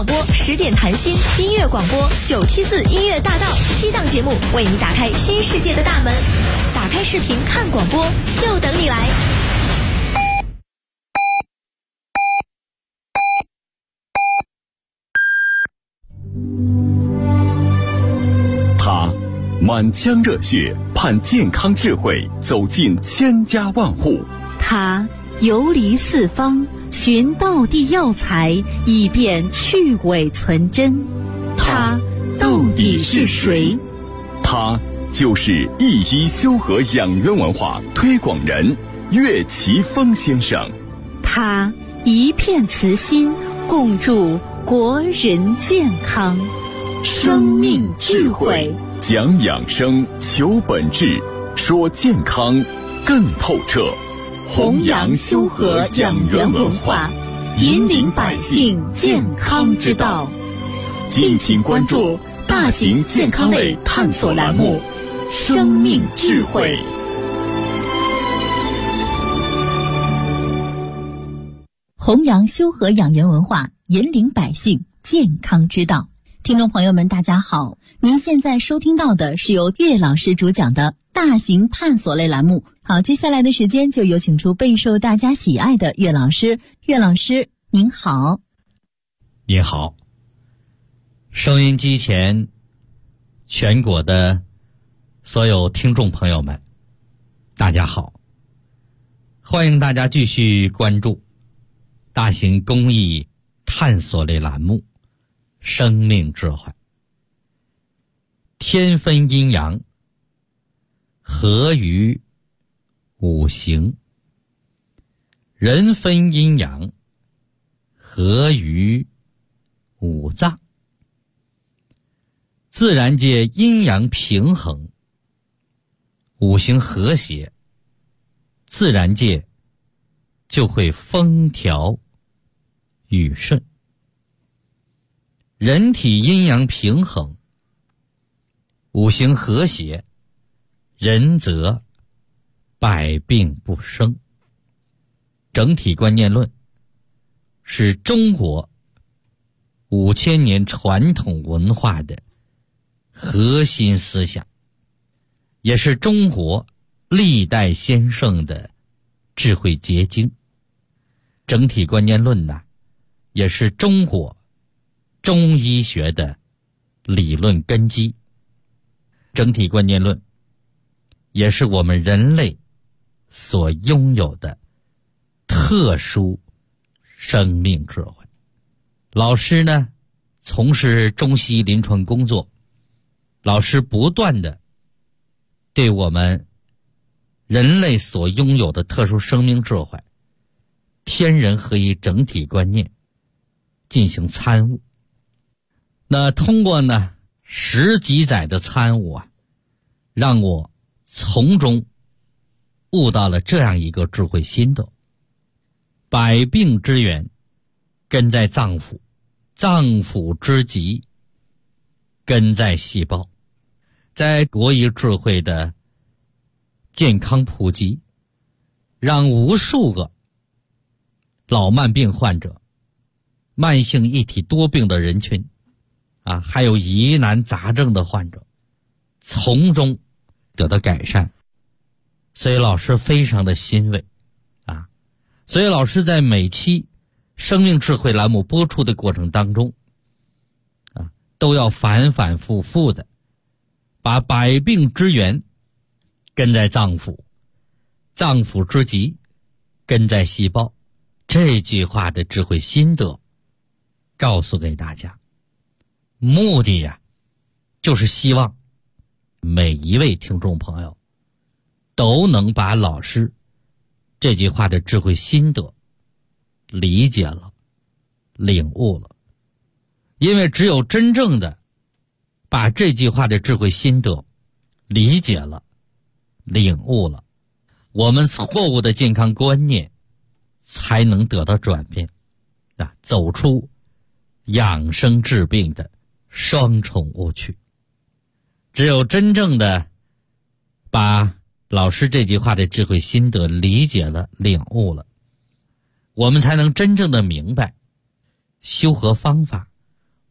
广播10点谈心音乐广播974音乐大道7档节目，为你打开新世界的大门。打开视频看广播，就等你来。 他满腔热血盼健康智慧走进千家万户， 他游离四方寻道地药材，以便去伪存真。他到底是谁？ 他就是一医修和养元文化推广人岳奇峰先生。 他一片慈心，共筑国人健康。生命智慧， 讲养生，求本质，说健康更透彻。 弘扬修和养元文化，引领百姓健康之道。 敬请关注大型健康类探索栏目《生命智慧》。 弘扬修和养元文化，引领百姓健康之道。听众朋友们，大家好，您现在收听到的是由岳老师主讲的大型探索类栏目。好，接下来的时间就有请出备受大家喜爱的岳老师。岳老师您好。 你好，收音机前全国的所有听众朋友们，大家好，欢迎大家继续关注大型公益探索类栏目生命智慧。天分阴阳，合于五行；人分阴阳，合于五脏。自然界阴阳平衡，五行和谐，自然界就会风调雨顺。人体阴阳平衡，五行和谐，人则百病不生。整体观念论是中国5000年传统文化的核心思想，也是中国历代先圣的智慧结晶。整体观念论呢，也是中国中医学的理论根基。整体观念论也是我们人类所拥有的特殊生命智慧。老师呢，从事中西医临床工作，老师不断的对我们人类所拥有的特殊生命智慧、天人合一整体观念进行参悟。那通过呢10几载的参悟啊，让我从中悟到了这样一个智慧心得：百病之源根在脏腑，脏腑之疾根在细胞。在国医智慧的健康普及，让无数个老慢病患者、慢性一体多病的人群还有疑难杂症的患者从中得到改善。所以老师非常的欣慰所以老师在每期生命智慧栏目播出的过程当中都要反反复复的把百病之源根在脏腑，脏腑之疾根在细胞这句话的智慧心得告诉给大家。目的就是希望每一位听众朋友都能把老师这句话的智慧心得理解了，领悟了。因为只有真正的把这句话的智慧心得理解了，领悟了，我们错误的健康观念才能得到转变走出养生治病的双重误区。只有真正的把老师这句话的智慧心得理解了，领悟了，我们才能真正的明白修和方法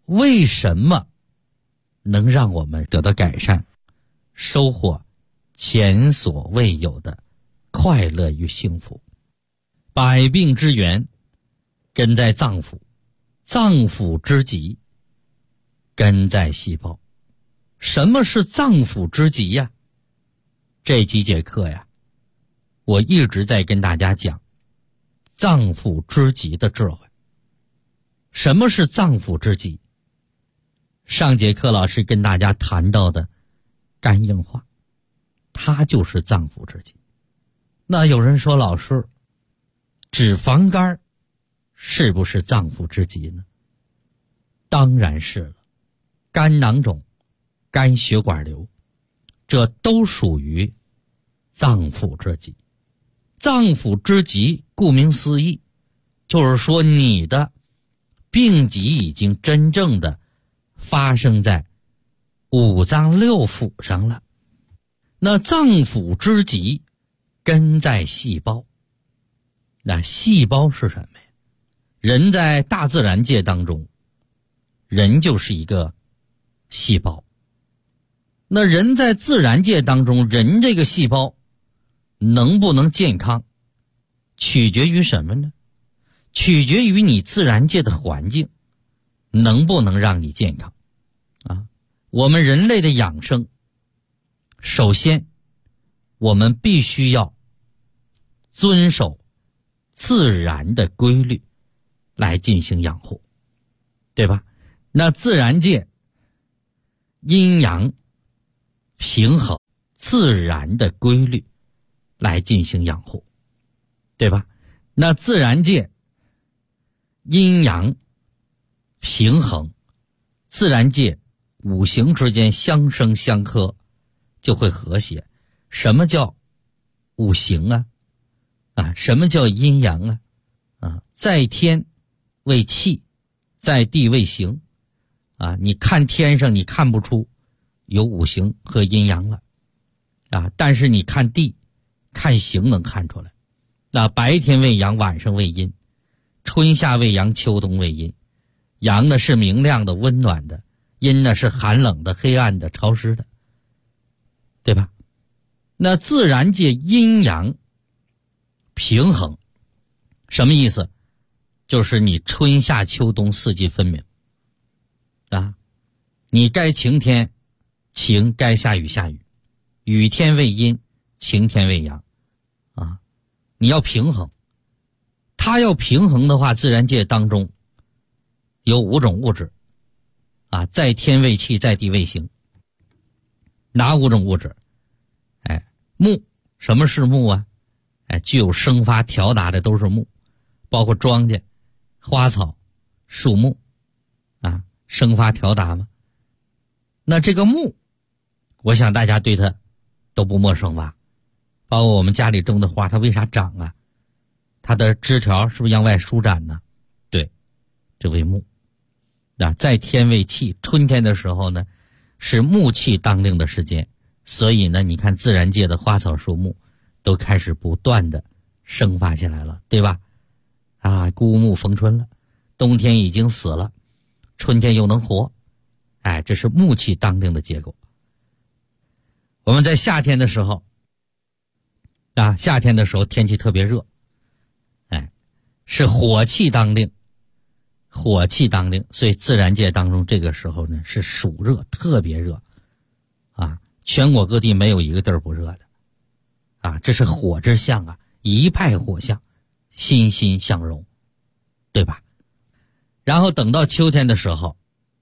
为什么能让我们得到改善，收获前所未有的快乐与幸福？百病之源根在脏腑，脏腑之疾根在细胞。什么是脏腑之疾呀？这几节课呀，我一直在跟大家讲脏腑之疾的智慧。什么是脏腑之疾？上节课老师跟大家谈到的肝硬化，它就是脏腑之疾。那有人说，老师，脂肪肝是不是脏腑之疾呢？当然是了。肝囊肿、肝血管瘤，这都属于脏腑之疾。脏腑之疾顾名思义，就是说你的病疾已经真正的发生在五脏六腑上了。那脏腑之疾根在细胞。那细胞是什么呀？人在大自然界当中，人就是一个细胞。那人在自然界当中，人这个细胞能不能健康，取决于什么呢？取决于你自然界的环境能不能让你健康啊。我们人类的养生，首先我们必须要遵守自然的规律来进行养护，对吧？那自然界阴阳平衡，自然的规律来进行养护，对吧？那自然界阴阳平衡，自然界五行之间相生相克，就会和谐。什么叫五行啊？什么叫阴阳啊？在天为气，在地为形啊。你看天上你看不出有五行和阴阳了啊，但是你看地看形能看出来。那白天为阳，晚上为阴，春夏为阳，秋冬为阴。阳呢是明亮的温暖的，阴呢是寒冷的黑暗的潮湿的，对吧？那自然界阴阳平衡什么意思？就是你春夏秋冬四季分明啊，你该晴天晴，该下雨下雨，雨天为阴，晴天为阳啊，你要平衡。它要平衡的话，自然界当中有五种物质啊，在天为气，在地为形。哪五种物质？木。什么是木啊？具有生发调达的都是木，包括庄稼、花草、树木啊，生发调达嘛。那这个木，我想大家对它都不陌生吧？包括我们家里种的花，它为啥长啊？它的枝条是不是向外舒展呢？对，这为木。在天为气，春天的时候呢，是木气当令的时间，所以呢，你看自然界的花草树木都开始不断的生发起来了，对吧？孤木逢春了，冬天已经死了，春天又能活，这是木气当令的结果。我们在夏天的时候，夏天的时候天气特别热，是火气当令，火气当令，所以自然界当中这个时候呢是暑热，特别热全国各地没有一个地儿不热的这是火之象一派火象，欣欣向荣，对吧？然后等到秋天的时候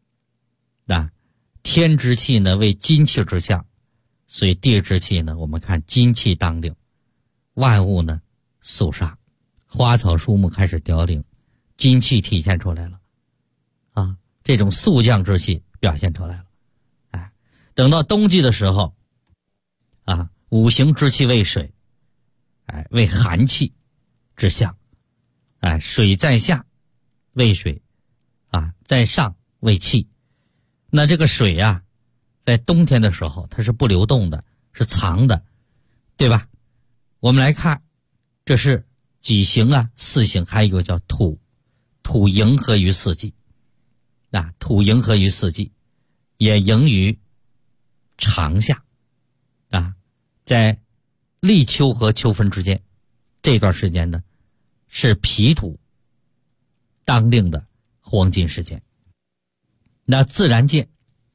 天之气呢为金气之象，所以地之气呢我们看金气当令，万物呢肃杀，花草树木开始凋零，金气体现出来了这种肃降之气表现出来了。等到冬季的时候五行之气为水，为寒气之象，水在下为水在上为气。那这个水在冬天的时候它是不流动的，是藏的，对吧？我们来看，这是几行四行，还有一个叫土，土迎合于四季土土迎合于四季，也迎于长夏啊，在立秋和秋分之间，这段时间呢是脾土当令的黄金时间。那自然界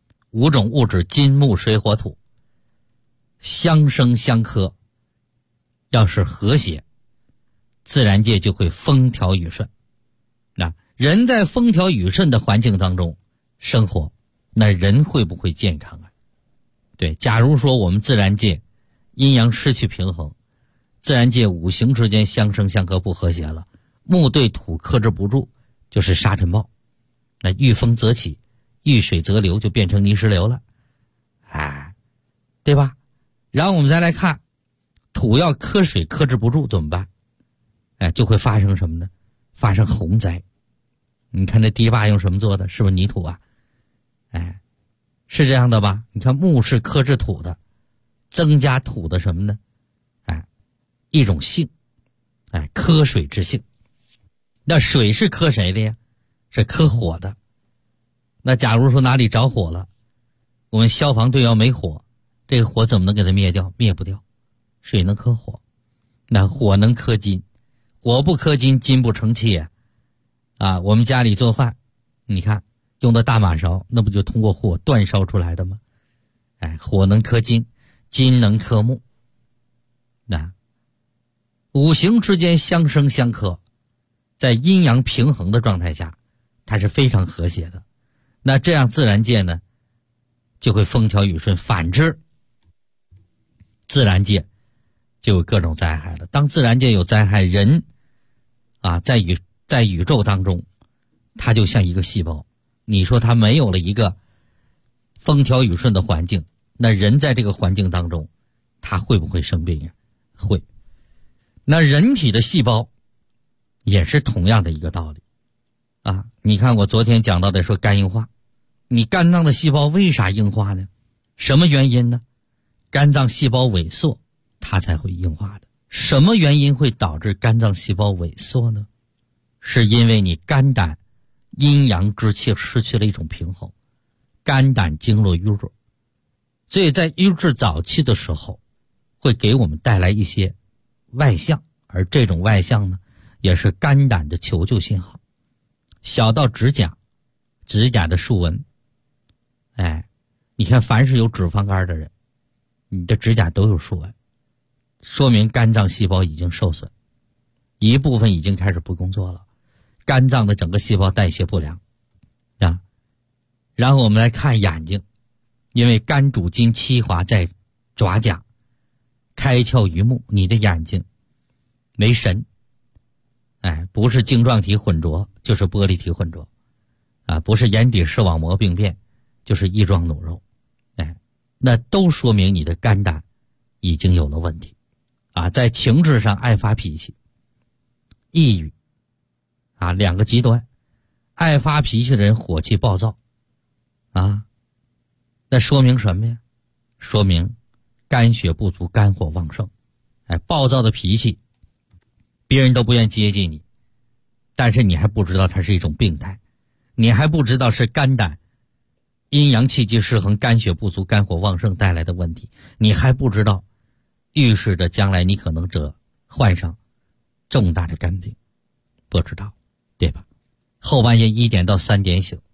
5种物质金木水火土相生相克，要是和谐，自然界就会风调雨顺。那人在风调雨顺的环境当中生活，那人会不会健康啊？对，假如说我们自然界阴阳失去平衡，自然界五行之间相生相克不和谐了，木对土克制不住，就是沙尘暴，那遇风则起，遇水则流，就变成泥石流了，哎，对吧？然后我们再来看土要克水克制不住怎么办？哎，就会发生什么呢？发生洪灾。你看那堤坝用什么做的？是不是泥土啊？哎，是这样的吧？你看木是克制土的，增加土的什么呢？哎，一种性，哎，克水之性。那水是克谁的呀？是克火的。那假如说哪里着火了，我们消防队要没火，这个火怎么能给它灭掉？灭不掉。水能克火，那火能克金，火不克金，金不成器呀。啊，我们家里做饭，你看用的大马勺，那不就通过火煅烧出来的吗？哎，火能克金，金能克木。那五行之间相生相克，在阴阳平衡的状态下，它是非常和谐的。那这样自然界呢就会风调雨顺，反之自然界就有各种灾害了。当自然界有灾害，人啊在宇宙当中，它就像一个细胞，你说它没有了一个风调雨顺的环境，那人在这个环境当中他会不会生病呀？会。那人体的细胞也是同样的一个道理啊。你看我昨天讲到的说肝硬化，你肝脏的细胞为啥硬化呢？什么原因呢？肝脏细胞萎缩它才会硬化的。什么原因会导致肝脏细胞萎缩呢？是因为你肝胆阴阳之气失去了一种平衡，肝胆经络瘀滞，所以在瘀滞早期的时候会给我们带来一些外象，而这种外象呢也是肝胆的求救信号。小到指甲的竖纹，哎，你看凡是有脂肪肝的人，你的指甲都有竖纹，说明肝脏细胞已经受损，一部分已经开始不工作了，肝脏的整个细胞代谢不良啊。然后我们来看眼睛，因为肝主筋，气华在爪甲，开窍于目，你的眼睛没神，哎，不是晶状体混浊就是玻璃体混浊啊，不是眼底视网膜病变就是翼状脓肉，哎，那都说明你的肝胆已经有了问题啊。在情志上爱发脾气，抑郁啊，两个极端，爱发脾气的人火气暴躁啊，那说明什么呀？说明肝血不足，肝火旺盛。哎，暴躁的脾气别人都不愿接近你，但是你还不知道它是一种病态，你还不知道是肝胆阴阳气机失衡，肝血不足，肝火旺盛带来的问题，你还不知道预示着将来你可能患上重大的肝病，不知道，对吧？后半夜1点到3点醒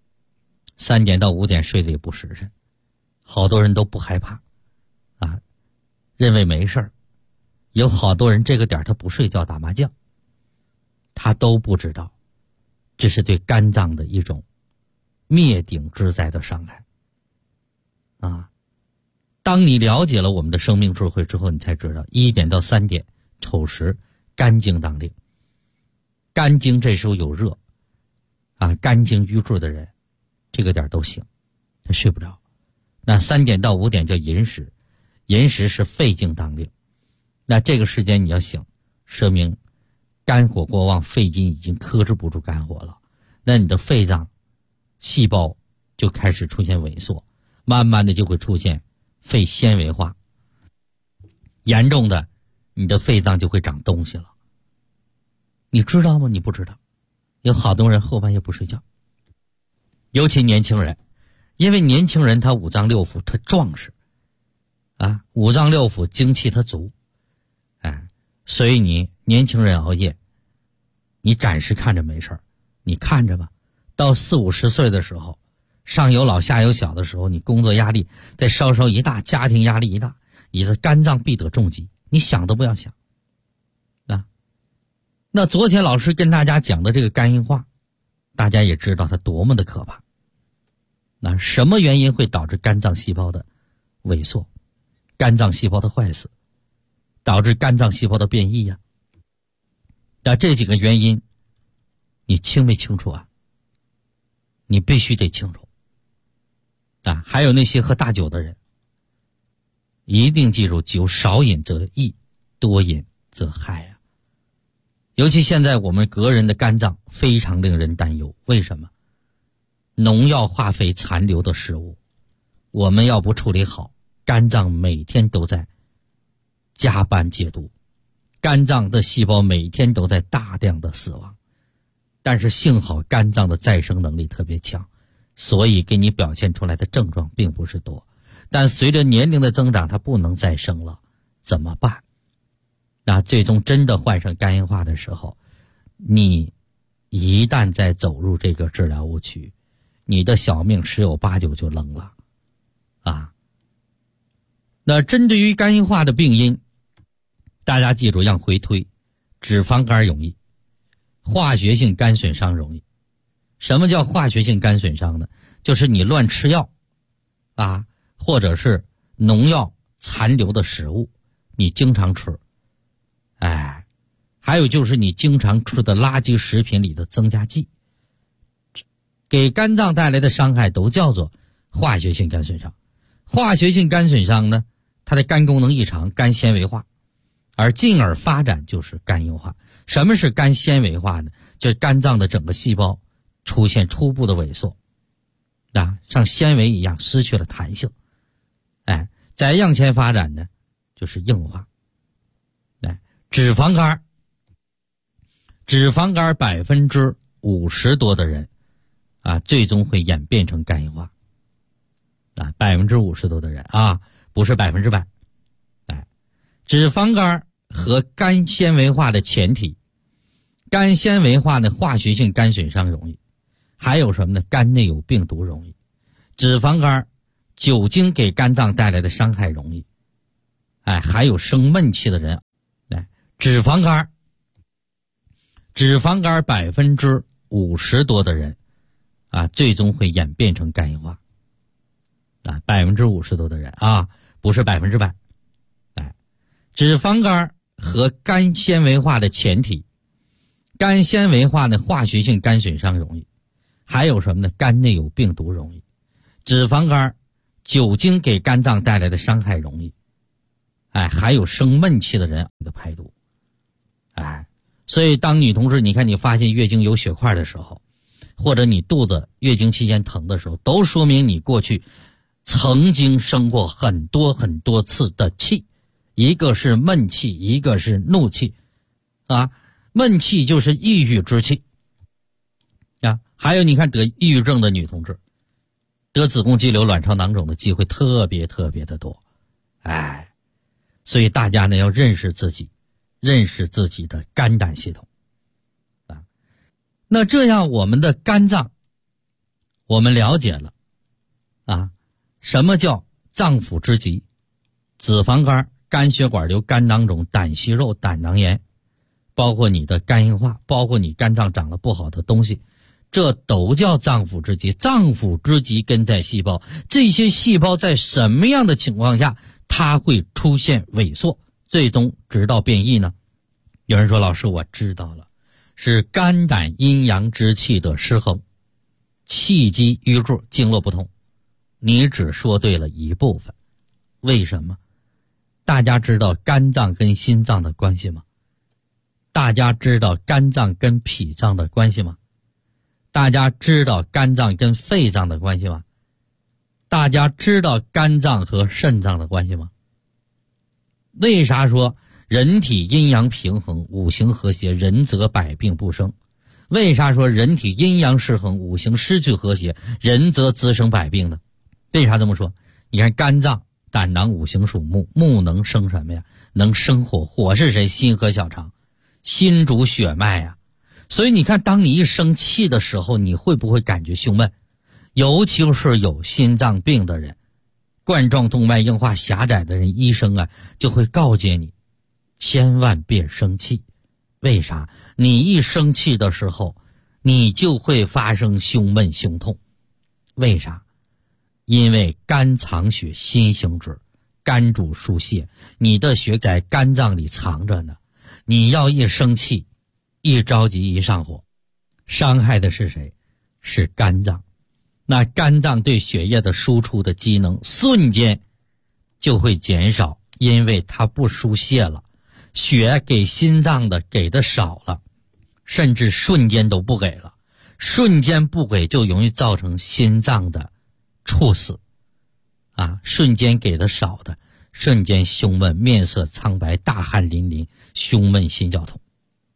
，3点到5点睡得也不实辰，好多人都不害怕啊，认为没事儿。有好多人这个点他不睡觉打麻将，他都不知道这是对肝脏的一种灭顶之灾的伤害啊。当你了解了我们的生命智慧之后，你才知道1点到3点丑时肝经当令，肝经这时候有热啊，肝经瘀滞的人这个点都醒，他睡不着。那3点到5点叫寅时，寅时是肺经当令，那这个时间你要醒，说明肝火过旺，肺经已经克制不住肝火了，那你的肺脏细胞就开始出现萎缩，慢慢的就会出现肺纤维化，严重的你的肺脏就会长东西了。你知道吗？你不知道，有好多人后半夜不睡觉尤其年轻人，因为年轻人他五脏六腑他壮实啊，五脏六腑精气他足，所以你年轻人熬夜，你暂时看着没事儿，你看着吧，到40、50岁的时候，上有老下有小的时候，你工作压力再稍稍一大，家庭压力一大，你的肝脏必得重击，你想都不要想啊。那昨天老师跟大家讲的这个肝硬化，大家也知道它多么的可怕。那什么原因会导致肝脏细胞的萎缩，肝脏细胞的坏死，导致肝脏细胞的变异呀？那这几个原因你清没清楚啊？你必须得清楚啊！还有那些喝大酒的人，一定记住，酒少饮则益，多饮则害啊！尤其现在我们国人的肝脏非常令人担忧，为什么？农药化肥残留的食物，我们要不处理好，肝脏每天都在加班解毒，肝脏的细胞每天都在大量的死亡。但是幸好肝脏的再生能力特别强，所以给你表现出来的症状并不是多。但随着年龄的增长，它不能再生了，怎么办？那最终真的患上肝硬化的时候，你一旦再走入这个治疗误区，你的小命10有8九就扔了啊！那针对于肝硬化的病因，大家记住要回推，脂肪肝容易，化学性肝损伤容易。什么叫化学性肝损伤呢？就是你乱吃药啊，或者是农药残留的食物你经常吃，还有就是你经常吃的垃圾食品里的增加剂，给肝脏带来的伤害都叫做化学性肝损伤。化学性肝损伤呢，它的肝功能异常，肝纤维化，而进而发展就是肝硬化。什么是肝纤维化呢？就是肝脏的整个细胞出现初步的萎缩啊，像纤维一样失去了弹性。再向前发展呢，就是硬化。脂肪肝50%多的人啊，最终会演变成肝硬化啊，50%多的人啊，不是100%。脂肪肝和肝纤维化的前提，肝纤维化的化学性肝损伤容易，还有什么呢？肝内有病毒容易，脂肪肝酒精给肝脏带来的伤害容易，还有生闷气的人，脂肪肝50%多的人啊，最终会演变成肝硬化啊，50%多的人啊，不是100%。脂肪肝和肝纤维化的前提，肝纤维化的化学性肝损伤容易，还有什么呢？肝内有病毒容易，脂肪肝酒精给肝脏带来的伤害容易，还有生闷气的人的排毒。所以当女同志你看你发现月经有血块的时候，或者你肚子月经期间疼的时候，都说明你过去曾经生过很多很多次的气，一个是闷气，一个是怒气啊。闷气就是抑郁之气啊。还有你看得抑郁症的女同志，得子宫肌瘤、卵巢囊肿的机会特别特别的多。所以大家呢要认识自己，认识自己的肝胆系统啊。那这样我们的肝脏我们了解了啊，什么叫脏腑之疾？脂肪肝、肝血管瘤、肝囊肿、胆息肉、胆囊炎，包括你的肝硬化，包括你肝脏长了不好的东西，这都叫脏腑之疾。脏腑之疾根在细胞，这些细胞在什么样的情况下它会出现萎缩，最终直到变异呢？有人说老师我知道了，是肝胆阴阳之气的失衡，气机瘀滞，经络不通。你只说对了一部分。为什么？大家知道肝脏跟心脏的关系吗？大家知道肝脏跟脾脏的关系吗？大家知道肝脏跟肺脏的关系吗？大家知道肝脏和肾脏的关系吗？为啥说人体阴阳平衡，五行和谐，人则百病不生？ 为啥说人体阴阳失衡，五行失去和谐，人则滋生百病呢？为啥这么说？你看肝脏、胆囊五行属木，木能生什么呀？能生火，火是谁？心和小肠，心主血脉呀。所以你看，当你一生气的时候，你会不会感觉胸闷？尤其是有心脏病的人，冠状动脉硬化狭窄的人，医生就会告诫你，千万别生气。为啥？你一生气的时候，你就会发生胸闷胸痛。为啥？因为肝藏血，心行止，肝主疏泄，你的血在肝脏里藏着呢。你要一生气，一着急，一上火，伤害的是谁？是肝脏。那肝脏对血液的输出的机能瞬间就会减少，因为它不输泄了，血给心脏的给的少了，甚至瞬间都不给了。瞬间不给就容易造成心脏的猝死瞬间给的少的，瞬间胸闷，面色苍白，大汗淋漓，胸闷心绞痛。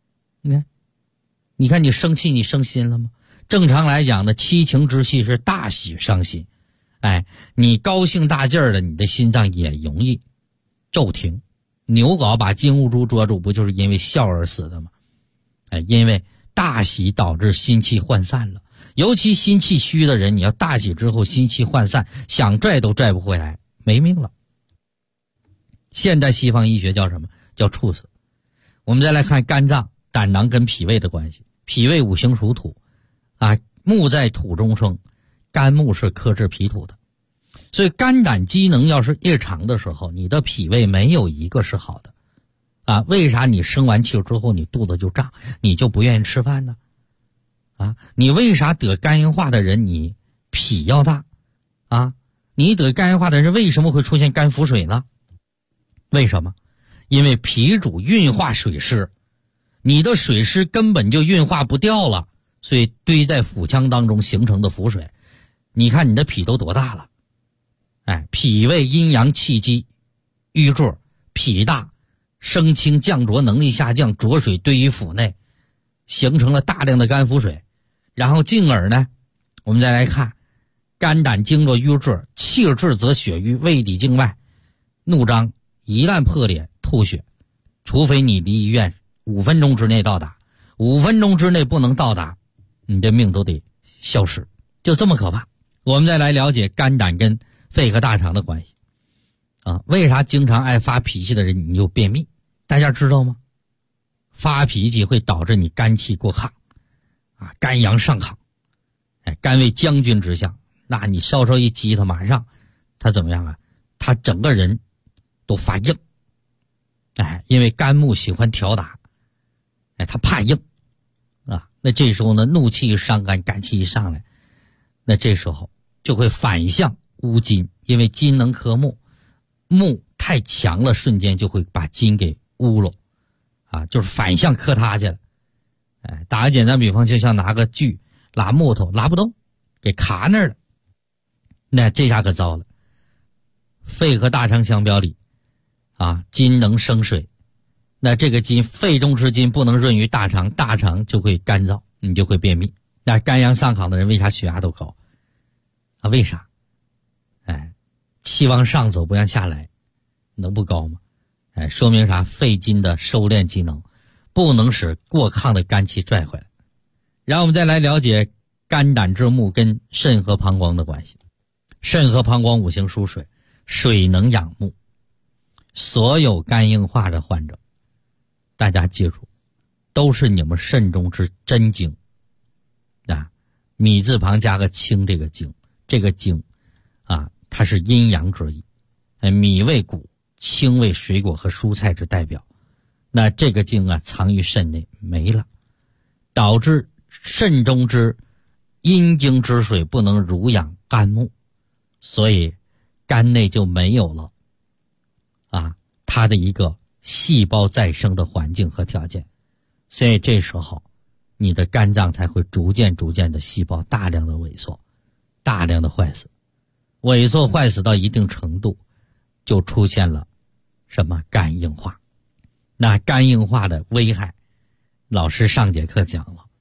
你看你生气，你生心了吗？正常来讲的七情之气是大喜伤心，你高兴大劲儿的，你的心脏也容易骤停。牛皋把金兀术捉住，不就是因为笑而死的吗？因为大喜导致心气涣散了，尤其心气虚的人，你要大喜之后心气涣散，想拽都拽不回来，没命了。现代西方医学叫什么？叫猝死。我们再来看肝脏、胆囊跟脾胃的关系。脾胃五行属土木在土中生，肝木是克制脾土的，所以肝胆机能要是异常的时候，你的脾胃没有一个是好的为啥你生完气之后你肚子就胀，你就不愿意吃饭呢？你为啥得肝硬化的人你脾要大你得肝硬化的人为什么会出现肝腹水呢？为什么？因为脾主运化水湿，你的水湿根本就运化不掉了，所以堆在腹腔当中形成的腹水。你看你的脾都多大了？脾胃阴阳气机瘀滞，脾大，升清降浊能力下降，浊水堆于腹内，形成了大量的肝腹水。然后进而呢，我们再来看肝胆经络瘀滞，气滞则血瘀，胃底静脉怒张，一旦破裂吐血，除非你离医院5分钟之内到达，5分钟之内不能到达，你的命都得消失，就这么可怕。我们再来了解肝胆跟肺和大肠的关系为啥经常爱发脾气的人你就便秘？大家知道吗？发脾气会导致你肝气过亢肝阳上亢，肝为将军之象，那你稍稍一激他，马上他怎么样他整个人都发硬因为肝木喜欢调达他怕硬那这时候呢，怒气一伤肝，肝气一上来，那这时候就会反向污金，因为金能克木，木太强了，瞬间就会把金给污了就是反向克他去了。打个简单比方，就像拿个锯拉木头拉不动，给卡那儿了，那这下可糟了。肺和大肠相表里金能生水，那这个金，肺中之金不能润于大肠，大肠就会干燥，你就会便秘。那肝阳上亢的人为啥血压都高为啥？气往上走不让下来，能不高吗？说明啥？肺金的收敛机能不能使过亢的肝气拽回来。然后我们再来了解肝胆之木跟肾和膀胱的关系。肾和膀胱五行属水，水能养木。所有肝硬化的患者，大家记住，都是你们肾中之真精米字旁加个清，这个精，这个精它是阴阳之意。米为谷，清为水果和蔬菜之代表，那这个精藏于肾内没了，导致肾中之阴精之水不能濡养肝木，所以肝内就没有了它的一个细胞再生的环境和条件，所以这时候你的肝脏才会逐渐的细胞大量的萎缩，大量的坏死，萎缩坏死到一定程度，就出现了什么肝硬化。那肝硬化的危害，老师上节课讲了，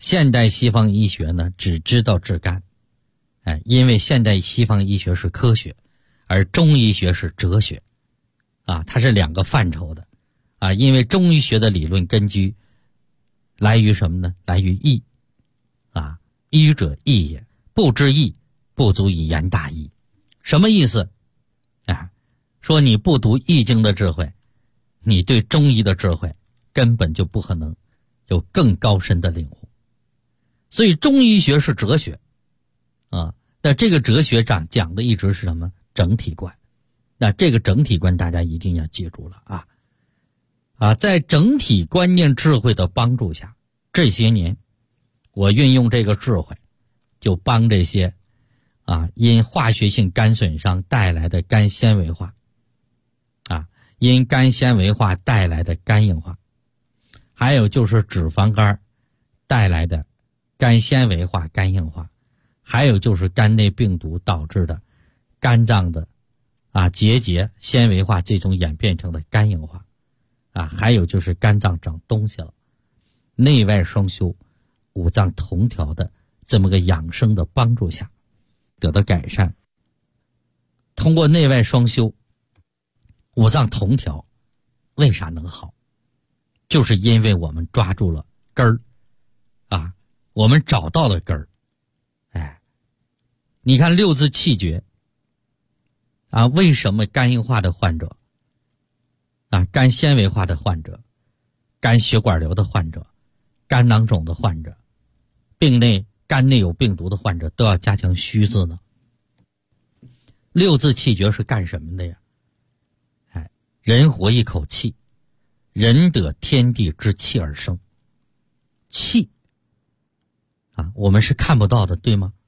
现代西方医学呢只知道治肝，因为现代西方医学是科学，而中医学是哲学，它是两个范畴的，因为中医学的理论根据来于什么呢？来于义，医者义也，不知义，不足以言大义。什么意思？说你不读易经的智慧，你对中医的智慧根本就不可能有更高深的领悟。所以中医学是哲学，那这个哲学讲的一直是什么？整体观。那这个整体观大家一定要记住了在整体观念智慧的帮助下，这些年我运用这个智慧，就帮这些因化学性肝损伤带来的肝纤维化，因肝纤维化带来的肝硬化，还有就是脂肪肝带来的肝纤维化、肝硬化，还有就是肝内病毒导致的肝脏的结节纤维化这种演变成的肝硬化，还有就是肝脏长东西了，内外双修、五脏同调的这么个养生的帮助下得到改善。通过内外双修、五脏同调，为啥能好？就是因为我们抓住了根儿我们找到了根儿。你看六字气诀为什么肝硬化的患者肝纤维化的患者、肝血管瘤的患者、肝囊肿的患者、肝内有病毒的患者都要加强虚字呢？六字气诀是干什么的呀？人活一口气，人得天地之气而生。气我们是看不到的，对吗？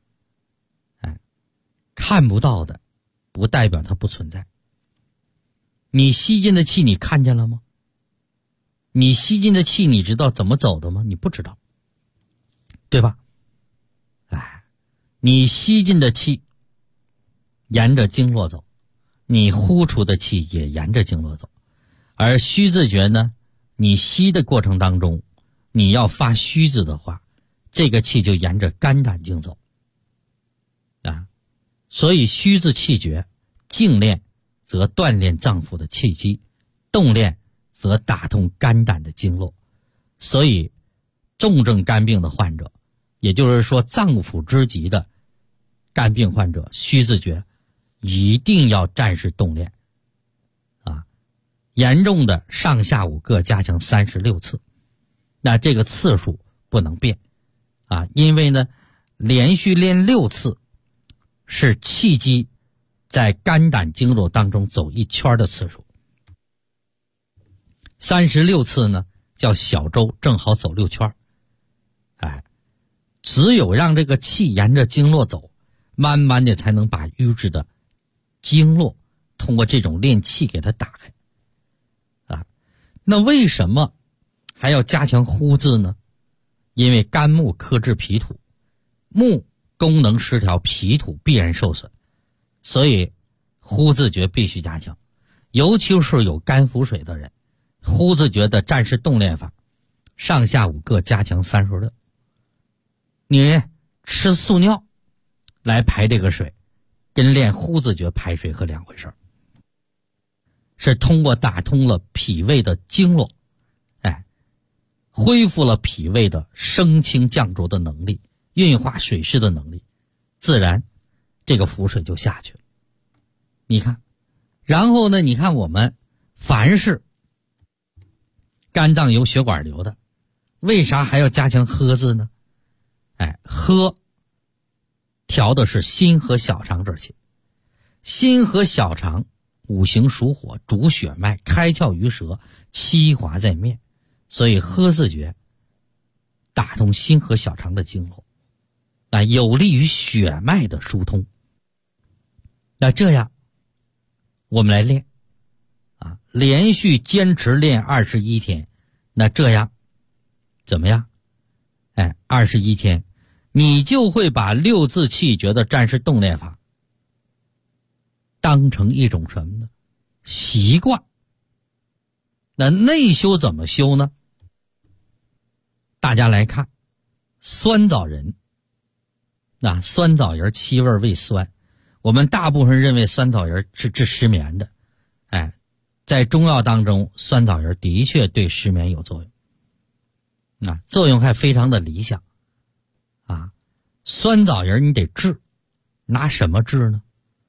看不到的不代表它不存在。你吸进的气你看见了吗？你吸进的气你知道怎么走的吗？你不知道，对吧？你吸进的气沿着经络走，你呼出的气也沿着经络走。而虚字诀呢，你吸的过程当中，你要发虚字的话，这个气就沿着肝胆经走所以虚字气诀，静练则锻炼脏腑的气机，动练则打通肝胆的经络。所以重症肝病的患者，也就是说脏腑之疾的肝病患者，虚字诀一定要战士动练严重的上下午各加强36次。那这个次数不能变因为呢连续练6次是气机在肝胆经络当中走一圈的次数。36次呢叫小周，正好走6圈。只有让这个气沿着经络走，慢慢的才能把瘀滞的经络通过这种练气给它打开那为什么还要加强呼字呢？因为肝木克制脾土，木功能失调，脾土必然受损，所以呼字诀必须加强。尤其是有肝腹水的人，呼字诀的战士动练法，上下午各加强36。你吃素尿来排这个水，跟练呼字诀排水可两回事，是通过打通了脾胃的经络，恢复了脾胃的升清降浊的能力，运化水湿的能力，自然这个腹水就下去了。你看，然后呢，你看我们凡是肝脏有血管瘤的，为啥还要加强喝字呢？喝调的是心和小肠这些，心和小肠五行属火，主血脉，开窍于舌，七华在面，所以喝字诀打通心和小肠的经络，有利于血脉的疏通。那这样我们来练连续坚持练21天，那这样怎么样？21天你就会把六字气诀的战士动练法当成一种什么呢？习惯。那内修怎么修呢？大家来看酸枣仁。那酸枣仁气味味酸，我们大部分认为酸枣仁是治失眠的，在中药当中，酸枣仁的确对失眠有作用，作用还非常的理想。酸枣仁你得治，拿什么治呢？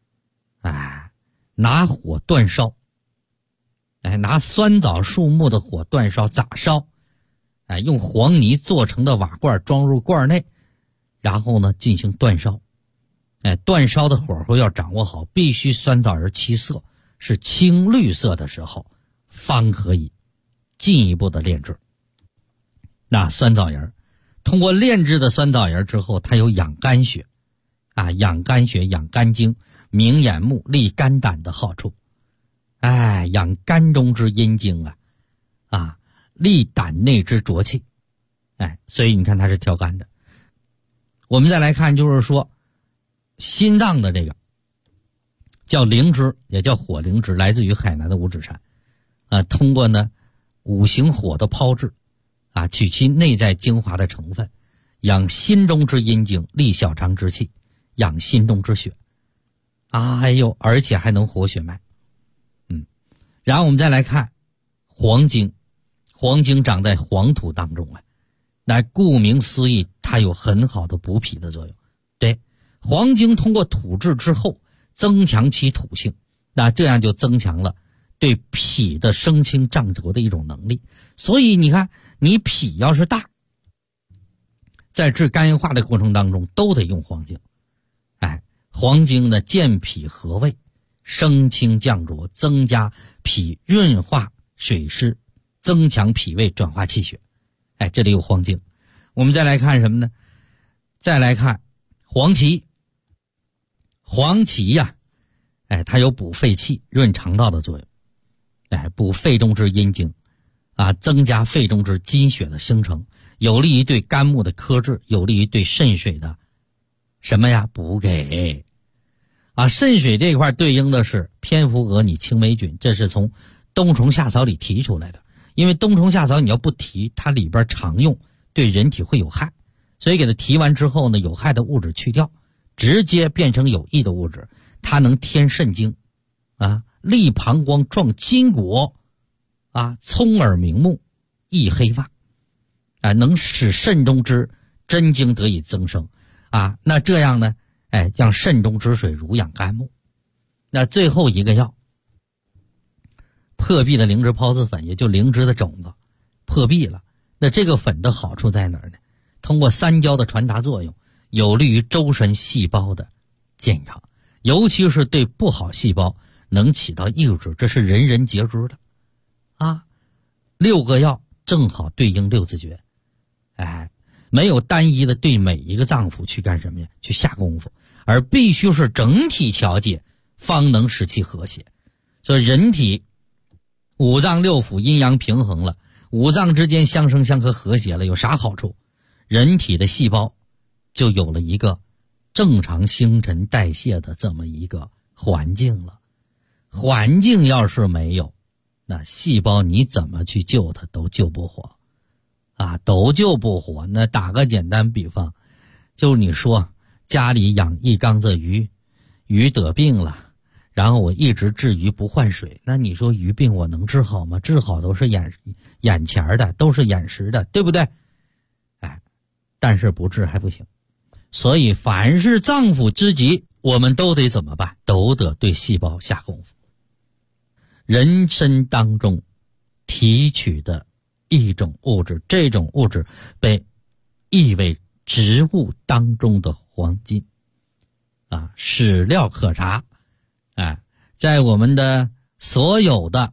拿火煅烧，拿酸枣树木的火煅烧，咋烧？用黄泥做成的瓦罐装入罐内，然后呢进行煅烧。煅烧的火候要掌握好，必须酸枣仁其色是青绿色的时候，方可以进一步的炼制。那酸枣仁通过炼制的酸枣仁之后，它有养肝血，养肝血、养肝经、明眼目、利肝胆的好处。养肝中之阴经利胆内之浊气。所以你看它是调肝的。我们再来看，就是说心脏的这个叫灵芝，也叫火灵芝，来自于海南的五指山。通过呢五行火的抛制，取其内在精华的成分，养心中之阴经，利小肠之气，养心中之血。而且还能活血脉。然后我们再来看黄精，黄精长在黄土当中那顾名思义，它有很好的补脾的作用。对，黄精通过土制之后，增强其土性，那这样就增强了对脾的升清胀浊的一种能力。所以你看，你脾要是大，在治肝硬化的过程当中都得用黄精。黄精呢健脾和胃，升清降浊，增加脾润化水湿，增强脾胃，转化气血。这里有黄精。我们再来看什么呢？再来看黄芪。黄芪它有补肺气、润肠道的作用，补肺中之阴经，增加肺中之津血的生成，有利于对肝木的克制，有利于对肾水的什么呀？补给。肾水这一块对应的是蝙蝠蛾拟青霉菌，这是从冬虫夏草里提出来的。因为冬虫夏草你要不提，它里边常用，对人体会有害，所以给它提完之后呢，有害的物质去掉，直接变成有益的物质。它能添肾精，利膀胱，壮筋骨，聪耳明目，益黑发，能使肾中之真精得以增生，那这样呢，让肾中之水濡养肝木。那最后一个药，破壁的灵芝孢子粉，也就灵芝的种子破壁了。那这个粉的好处在哪儿呢？通过三焦的传达作用，有利于周身细胞的健康，尤其是对不好细胞能起到抑制，这是人人皆知的。6个药正好对应6字诀，没有单一的对每一个脏腑去干什么呀？去下功夫，而必须是整体调节，方能使其和谐。所以人体五脏六腑阴阳平衡了，五脏之间相生相克和谐了，有啥好处？人体的细胞就有了一个正常新陈代谢的这么一个环境了。环境要是没有，那细胞你怎么去救它都救不活都救不活。那打个简单比方，就你说家里养1缸子鱼，鱼得病了，然后我一直治鱼不换水，那你说鱼病我能治好吗？治好都是眼前的，都是眼识的，对不对？但是不治还不行。所以凡是脏腑之疾，我们都得怎么办？都得对细胞下功夫。人参当中提取的一种物质，这种物质被译为植物当中的黄金史料可查。在我们的所有的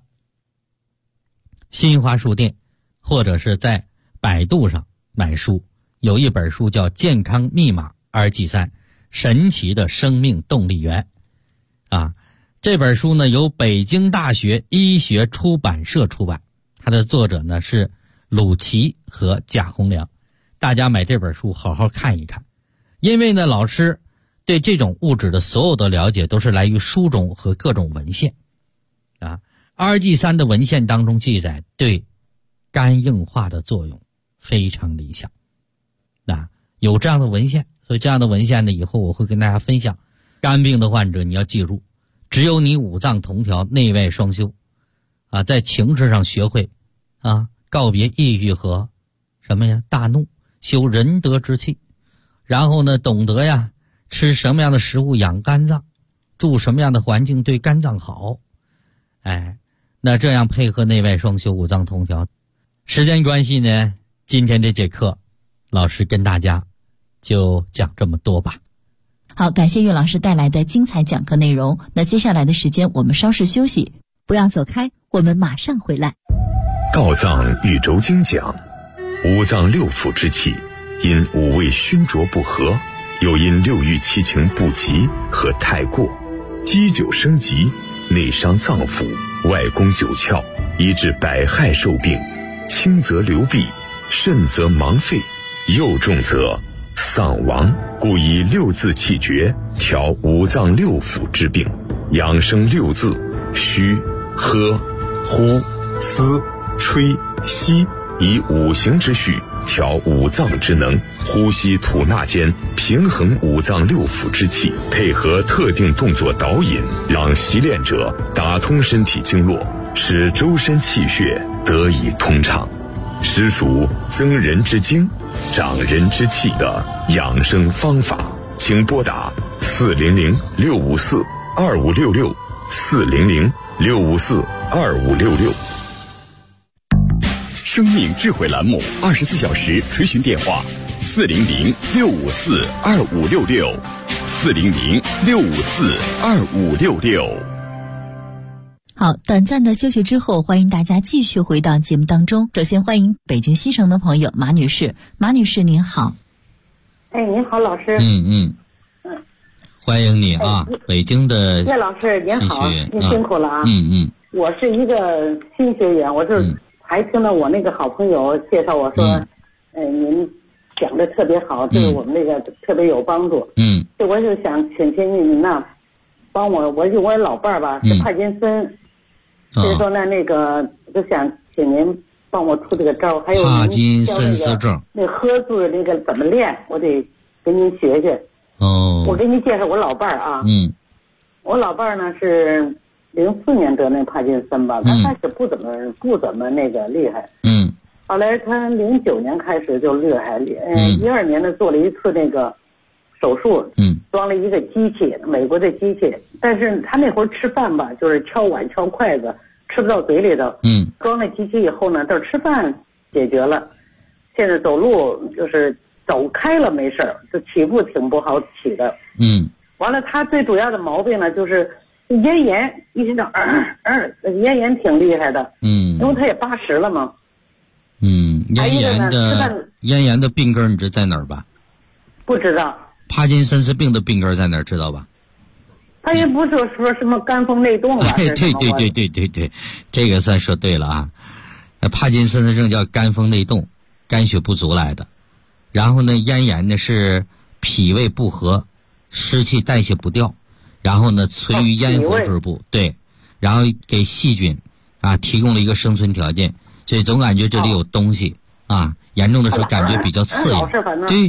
新华书店或者是在百度上买书，有一本书叫《健康密码2G3 神奇的生命动力源》这本书呢由北京大学医学出版社出版，它的作者呢是鲁奇和贾洪良。大家买这本书好好看一看，因为呢老师对这种物质的所有的了解都是来于书中和各种文献2G3 的文献当中记载对肝硬化的作用非常理想。 有这样的文献，所以这样的文献呢，以后我会跟大家分享。肝病的患者你要记住，只有你五脏同调，内外双修在情志上学会告别抑郁和什么呀大怒，修仁德之气，然后呢懂得吃什么样的食物养肝脏，住什么样的环境对肝脏好。那这样配合内外双修，五脏同调。时间关系呢，今天这节课老师跟大家就讲这么多吧。 好，感谢岳老师带来的精彩讲课内容。那接下来的时间我们稍事休息，不要走开，我们马上回来。 告藏宇轴经讲，五脏六腑之气因五味熏浊不和，又因六欲七情不及和太过，积久生疾，内伤脏腑，外攻九窍，以致百害受病，轻则流弊，甚则盲废，又重则丧亡。故以六字气诀调五脏六腑之病，养生六字：虚、喝、呼、思、吹、吸，以五行之序调五脏之能，呼吸吐纳间平衡五脏六腑之气，配合特定动作导引，让习练者打通身体经络，使周身气血得以通畅，实属增人之精，长人之气的养生方法。请拨打400-654-2566 400-654-2566。 生命智慧栏目24小时垂询电话400-654-2566 400-654-2566。 好，短暂的休息之后，欢迎大家继续回到节目当中。首先欢迎北京西城的朋友马女士。马女士您好。 您好，老师。 欢迎你北京的岳老师您好，您辛苦了啊。我是一个新学员，我是还听到我那个好朋友介绍我说，您讲的特别好，对我们那个特别有帮助。就我就想请您呢，帮我老伴儿吧是帕金森，所以说呢那个就想请您帮我出这个招，还有帕金森氏症那喝字那个怎么练，我得跟您学学。我给您介绍我老伴儿啊。我老伴儿呢是04年得那帕金森吧，他开始不怎么那个厉害。后来他09年开始就厉害，12年呢做了一次那个手术，装了一个机器，美国的机器，但是他那会儿吃饭吧，就是敲碗敲筷子，吃不到嘴里头。装了机器以后呢，到吃饭解决了，现在走路就是走开了没事儿，就起步挺不好起的。完了他最主要的毛病呢就是咽炎，一直讲咽炎挺厉害的。因为他也80了嘛。 咽炎的病根你知在哪儿吧？ 不知道。 帕金森氏病的病根在哪儿知道吧？ 他也不是说什么肝风内动吧？ 对，这个算说对了啊。帕金森氏症叫肝风内动，肝血不足来的。然后呢，咽炎呢是脾胃不和，湿气代谢不掉，然后呢存于咽喉之部，对，然后给细菌提供了一个生存条件，所以总感觉这里有东西严重的时候感觉比较刺痒。对，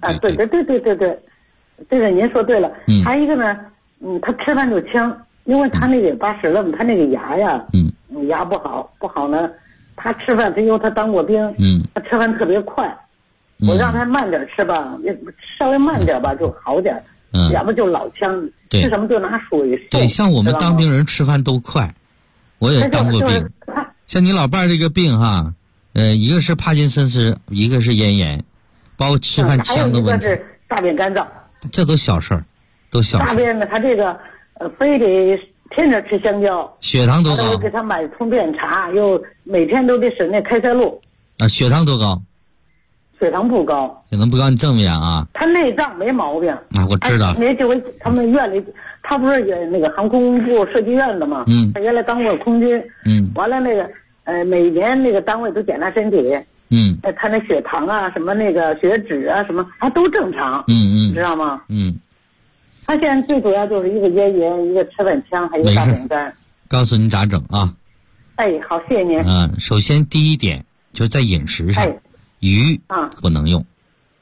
这个您说对了。还一个呢，他吃饭就呛，因为他那个80了嘛，他那个牙呀，牙不好呢，他吃饭因为他当过兵，他吃饭特别快。我让他慢点吃吧，稍微慢点吧就好点，要不就老呛，吃什么就拿水漱。 对，像我们当兵人吃饭都快，我也当过兵。像你老伴儿这个病一个是帕金森氏，一个是咽炎，包括吃饭呛的问题。 还有一个是大便干燥， 这都小事儿， 大便呢，他这个非得天天吃香蕉， 血糖多高？ 我给他买通便茶，又每天都得使那开塞露。 血糖多高？ 血糖不高。 血糖不高，你正面啊？ 他内脏没毛病。 我知道。 那就他们院里，他不是那个航空部设计院的吗？他原来当过空军。完了那个每年那个单位都检查身体。他那血糖什么那个血脂什么，他都正常。知道吗？他现在最主要就是一个咽炎，一个吃饭呛，还有一个大便干。 告诉你咋整啊？ 好，谢谢您。 首先第一点就是在饮食上，鱼不能用。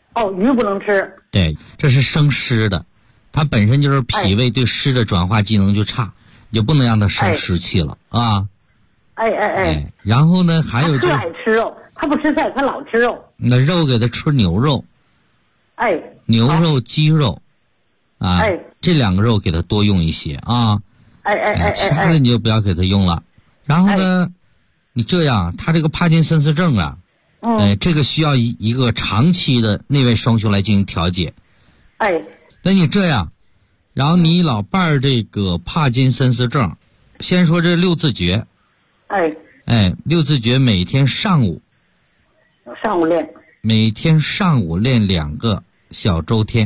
哦，鱼不能吃。 对，这是生湿的，它本身就是脾胃对湿的转化机能就差，你就不能让它生湿气了啊。然后呢，还有他爱吃肉，他不吃菜，他老吃肉。 那肉给他吃牛肉。牛肉、鸡肉，啊，这2个肉给他多用一些啊。其他的你就不要给他用了。然后呢，你这样，他这个帕金森氏症啊，这个需要一个长期的内外双修来进行调节。那你这样，然后你老伴儿这个帕金森氏症，先说这6字诀。6字诀每天上午练。 每天上午练2个小周天。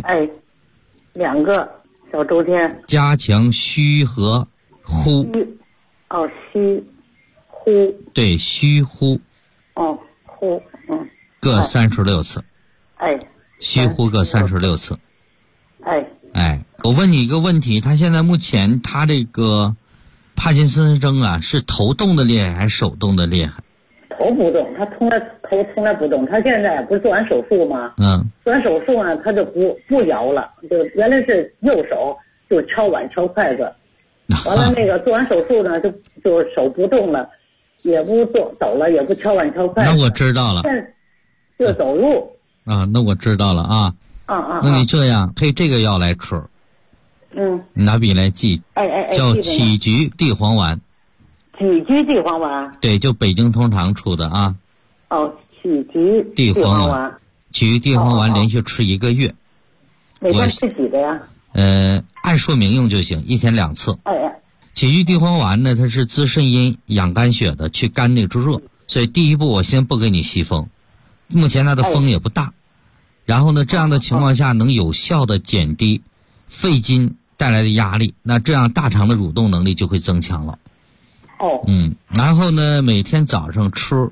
2个小周天。 加强虚和呼。 虚呼。 对，虚呼。 呼。 各36次。虚呼各36次。我问你一个问题，他现在目前他这个帕金森氏症啊，是头动的厉害还是手动的厉害？ 头不动，他头从来不动。他现在不是做完手术吗？做完手术呢，他就不摇了，就原来是右手就敲碗敲筷子，完了那个做完手术呢，就手不动了，也不走了，也不敲碗敲筷子。 那我知道了。 就走路。 那我知道了啊。那你这样配这个药来吃。你拿笔来记。叫杞菊地黄丸。 杞菊地黄丸。 对，就北京通常出的啊。 杞菊地黄丸。 杞菊地黄丸连续吃1个月。 每天吃几个呀？ 按说明用就行，1天2次。杞菊地黄丸呢，它是滋肾阴、养肝血的，去肝内之热。所以第一步我先不给你吸风，目前它的风也不大。然后呢，这样的情况下能有效的减低肺经带来的压力，那这样大肠的蠕动能力就会增强了。然后呢，每天早上吃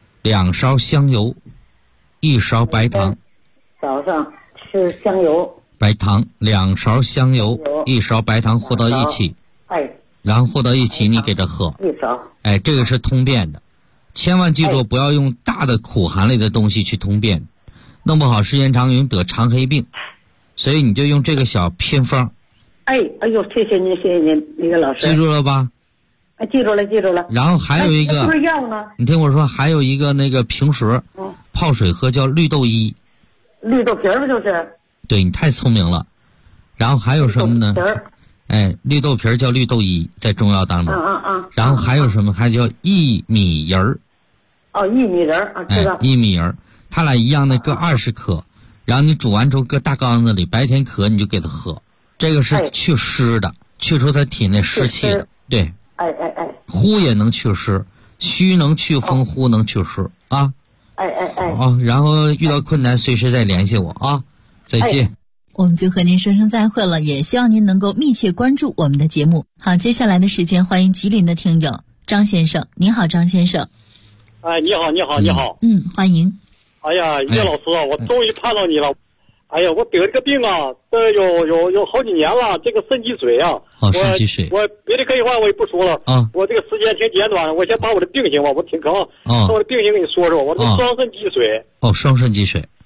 2勺香油，1勺白糖。 早上吃香油、 白糖，2勺香油，1勺白糖和到一起。然后和到一起，你给它喝。 1勺。 这个是通便的，千万记住不要用大的苦寒类的东西去通便，弄不好时间长容易得肠黑病，所以你就用这个小偏方。 哎呦，谢谢您，李个老师。 记住了吧？ 记住了。 然后还有一个， 不是药呢？ 你听我说，还有一个那个平时泡水喝叫绿豆衣。 绿豆皮儿不就是？ 对，你太聪明了。然后还有什么呢？绿豆皮儿叫绿豆衣，在中药当中。然后还有什么？还叫薏米仁儿。 薏米仁儿知道。 薏米仁儿，它俩一样的，各20克。然后你煮完之后搁大缸子里，白天渴你就给它喝。这个是去湿的，去除他体内湿气的。对。呼也能祛湿，虚能祛风，呼能祛湿啊。然后遇到困难随时再联系我啊。再见。 我们就和您说声再会了，也希望您能够密切关注我们的节目。好，接下来的时间欢迎吉林的听友张先生。您好，张先生。 你好。 欢迎。 哎呀，岳老师啊，我终于盼到你了。哎呀，我得这个病啊，有好几年了，这个肾积水啊。 肾积水。 我别的可以话我也不说了。我这个时间挺简短的，我先把我的病情吧，我挺把我的病情给你说说。我是双肾积水。 双肾积水。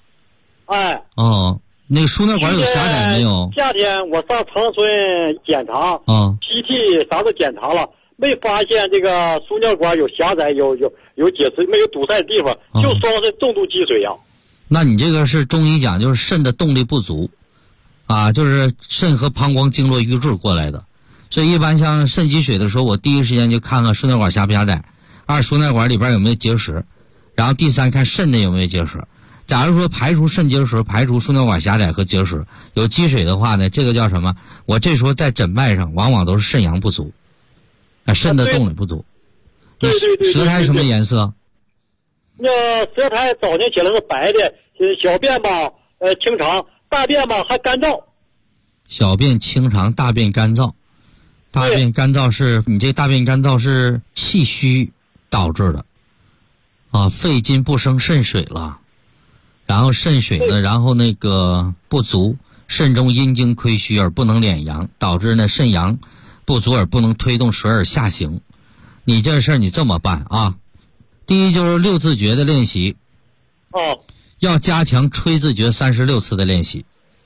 那个输尿管有狭窄没有？ 夏天我上长春检查，PT 啥都检查了，没发现这个输尿管有狭窄，有结石，没有堵塞的地方，就双肾重度积水呀。 那你这个是中医讲就是肾的动力不足，就是肾和膀胱经络瘀滞过来的。所以一般像肾积水的时候，我第一时间就看看输尿管狭不狭窄，2输尿管里边有没有结石，然后第3看肾内有没有结石。假如说排除肾结石，排除输尿管狭窄和结石，有积水的话呢，这个叫什么？我这时候在诊脉上往往都是肾阳不足，肾的动力不足。 对。 舌苔什么颜色？ 那舌苔早年起来是白的，小便吧清长，大便吧还干燥。 小便清长，大便干燥。大便干燥是你这大便干燥是气虚导致的肺筋不生肾水了。然后肾水呢，然后那个不足，肾中阴经亏虚而不能敛阳，导致呢肾阳不足而不能推动水而下行。你这事儿你这么办啊？第一就是6字诀的练习。 要加强吹字诀36次的练习。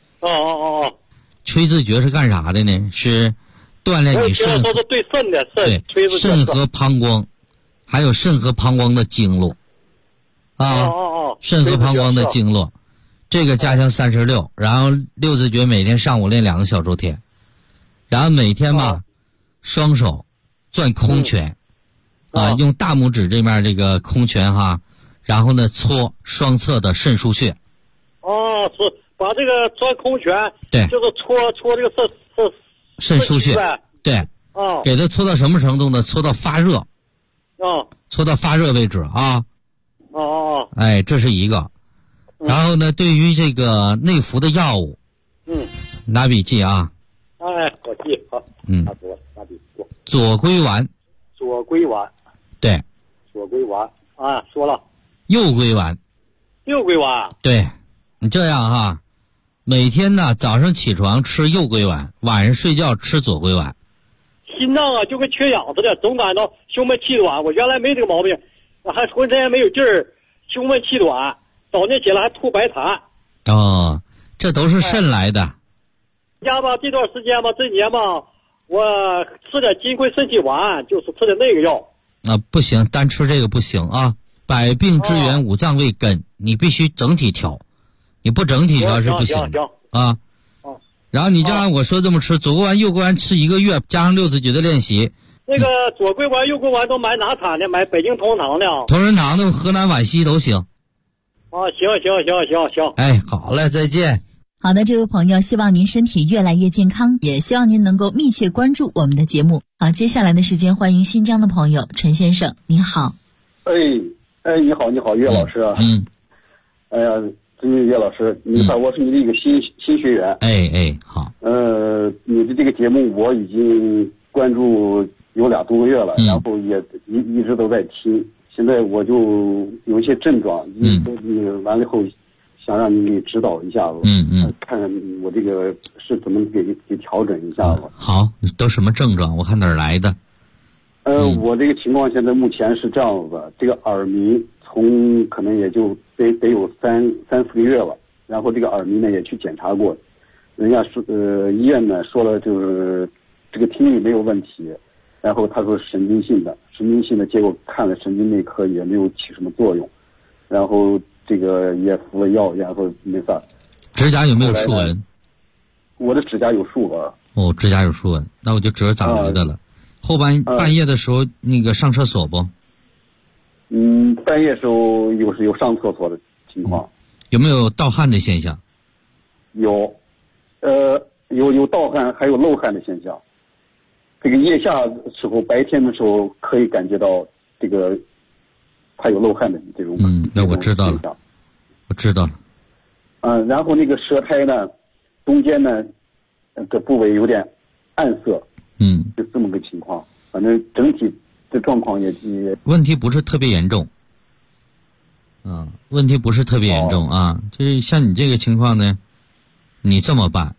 吹字诀是干啥的呢？是锻炼你肾， 说是对肾的肾， 对肾和膀胱，还有肾和膀胱的经络啊，肾和膀胱的经络，这个加强36，然后六字诀每天上午练2个小周天，然后每天吧，双手转空拳啊，用大拇指这面这个空拳哈，然后呢搓双侧的肾腧穴。 搓把这个转空拳， 对， 就是搓这个肾腧穴，对，给它搓到什么程度呢？搓到发热，搓到发热为止啊。哎，这是一个。然后呢，对于这个内服的药物，拿笔记啊。 哎，我记好。拿笔。 左归丸。 左归丸。 对。 左归丸啊，说了。 右归丸。 右归丸。 对，你这样哈。每天呢，早上起床吃右归丸，晚上睡觉吃左归丸。 心脏啊，就跟缺氧似的，总感到胸闷气短。我原来没这个毛病，还浑身没有劲儿，胸闷气短，早晨起来还吐白痰。 这都是肾来的。 家吧，这段时间吧，这年吧，我吃点金匮肾气丸，就是吃的那个药。 不行，单吃这个不行啊！百病之源，五脏为根，你必须整体调。你不整体调是不行啊！然后你就按我说这么吃，左归丸、右归丸吃1个月，加上六字诀的练习。 那个左归丸、右归丸都买哪产的？买北京同仁堂的。 同仁堂的、河南皖西都行。 行。 哎，好嘞，再见。 好的，这位朋友，希望您身体越来越健康，也希望您能够密切关注我们的节目。好，接下来的时间，欢迎新疆的朋友陈先生，您好。 你好，岳老师啊。哎呀。岳老师，你看，我是你的一个新学员。 好。 你的这个节目我已经关注有2多个月了，然后也一直都在听。现在我就有一些症状，完了以后想让你给指导一下子。看看我这个是怎么给调整一下子。 好，都什么症状？我看哪儿来的？ 我这个情况现在目前是这样子的，这个耳鸣从可能也就得有3、4个月了，然后这个耳鸣呢也去检查过，人家说医院呢说了就是这个听力没有问题，然后他说神经性的，结果看了神经内科也没有起什么作用，然后这个也服了药，然后没事。 指甲有没有竖纹？ 我的指甲有竖纹。 指甲有竖纹，那我就知道咋来的了。后半夜的时候那个上厕所不？ 半夜时候有上厕所的情况。 有没有盗汗的现象？ 有盗汗，还有漏汗的现象。这个腋下时候，白天的时候可以感觉到这个它有漏汗的这种。 那我知道了。 然后那个舌苔呢，中间呢，这部位有点暗色。就这么个情况，反正整体的状况也问题不是特别严重。问题不是特别严重啊，就是像你这个情况呢，你这么办，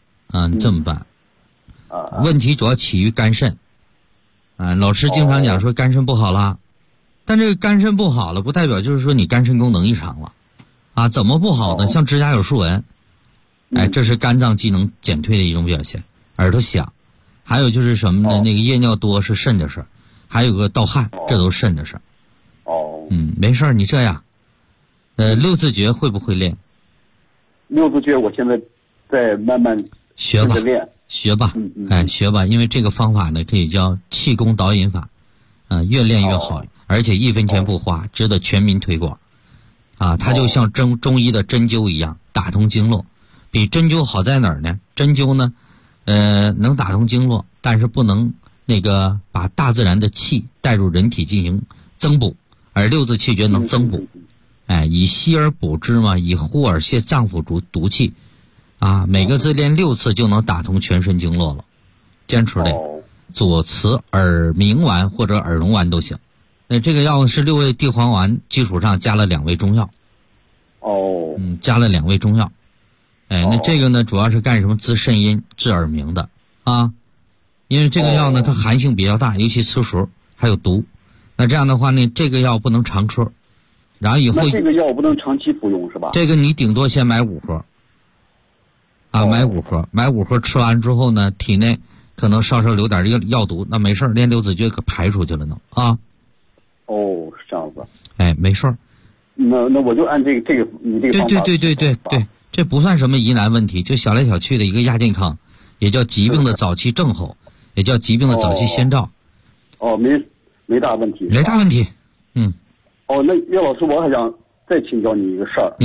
问题主要起于肝肾。老师经常讲说肝肾不好了，但这个肝肾不好了，不代表就是说你肝肾功能异常了。怎么不好呢？像指甲有竖纹，这是肝脏机能减退的一种表现。耳朵响。还有就是什么呢？那个夜尿多是肾的事儿，还有个盗汗，这都是肾的事儿。没事儿，你这样，六字诀会不会练？ 六字诀我现在在慢慢学吧，学吧，因为这个方法呢可以叫气功导引法，越练越好，而且1分钱不花，值得全民推广。它就像中医的针灸一样，打通经络。比针灸好在哪儿呢？针灸呢？能打通经络，但是不能把大自然的气带入人体进行增补，而六字气诀能增补。以息而补之嘛，以呼而泻脏腑毒气。每个字练6次就能打通全身经络了。坚持练，左慈耳鸣丸或者耳聋丸都行。那这个药是6味地黄丸基础上加了2味中药。加了2味中药。那这个呢，主要是干什么？滋肾阴、治耳鸣的因为这个药呢，它寒性比较大，尤其吃熟，还有毒。那这样的话呢，这个药不能常吃， 然后以后那这个药不能长期服用是吧？ 这个你顶多先买5盒，买5盒吃完之后呢，体内可能稍留点药毒，那没事，链六字诀可排出去了呢啊。 哦，是这样子。 哎，没事。 那我就按这个你这个方法。 对，这不算什么疑难问题，就小来小去的一个亚健康，也叫疾病的早期症候，也叫疾病的早期先兆。 没大问题。 没大问题。 那岳老师，我还想再请教你一个事儿。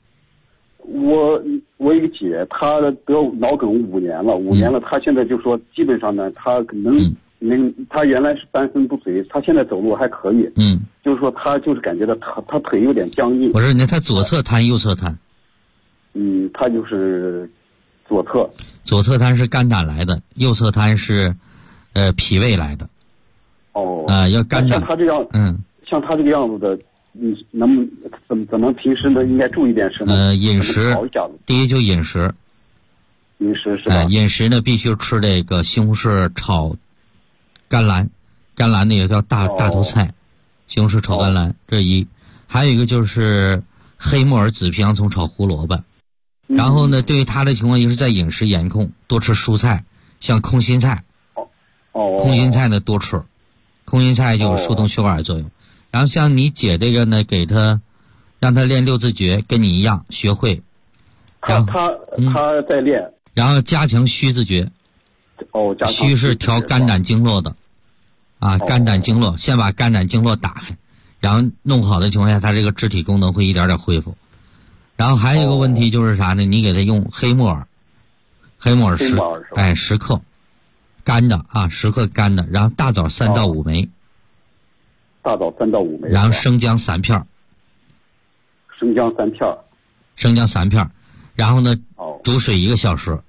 我一个姐，她得脑梗5年了，她现在就说基本上呢，她她原来是半身不遂，她现在走路还可以。就是说她就是感觉到她腿有点僵硬。 我说她左侧瘫右侧瘫。 她就是左侧。 左侧瘫是肝胆来的，右侧瘫是脾胃来的。要肝胆。 像她这样，像她这个样子的，怎么平时呢应该注意点什么？ 饮食。第一就饮食。 饮食是吧？ 饮食呢必须吃这个西红柿炒甘蓝，甘蓝呢也叫大头菜，西红柿炒甘蓝，这一。还有一个就是黑木耳、紫皮洋葱炒胡萝卜。然后呢，对于他的情况就是在饮食严控，多吃蔬菜，像空心菜。空心菜呢多吃，空心菜就有疏通血管的作用。然后像你姐这个呢，让她练六字诀，跟你一样学会。 她在练。 然后加强虚字诀。虚是调肝胆经络的，肝胆经络，先把肝胆经络打开，然后弄好的情况下，她这个肢体功能会一点点恢复。然后还有一个问题就是啥呢？你给她用黑木耳10克，干的10克干的，然后大枣3到5枚。 大枣3到5枚。 然后生姜3片。 生姜3片，然后呢，煮水1个小时。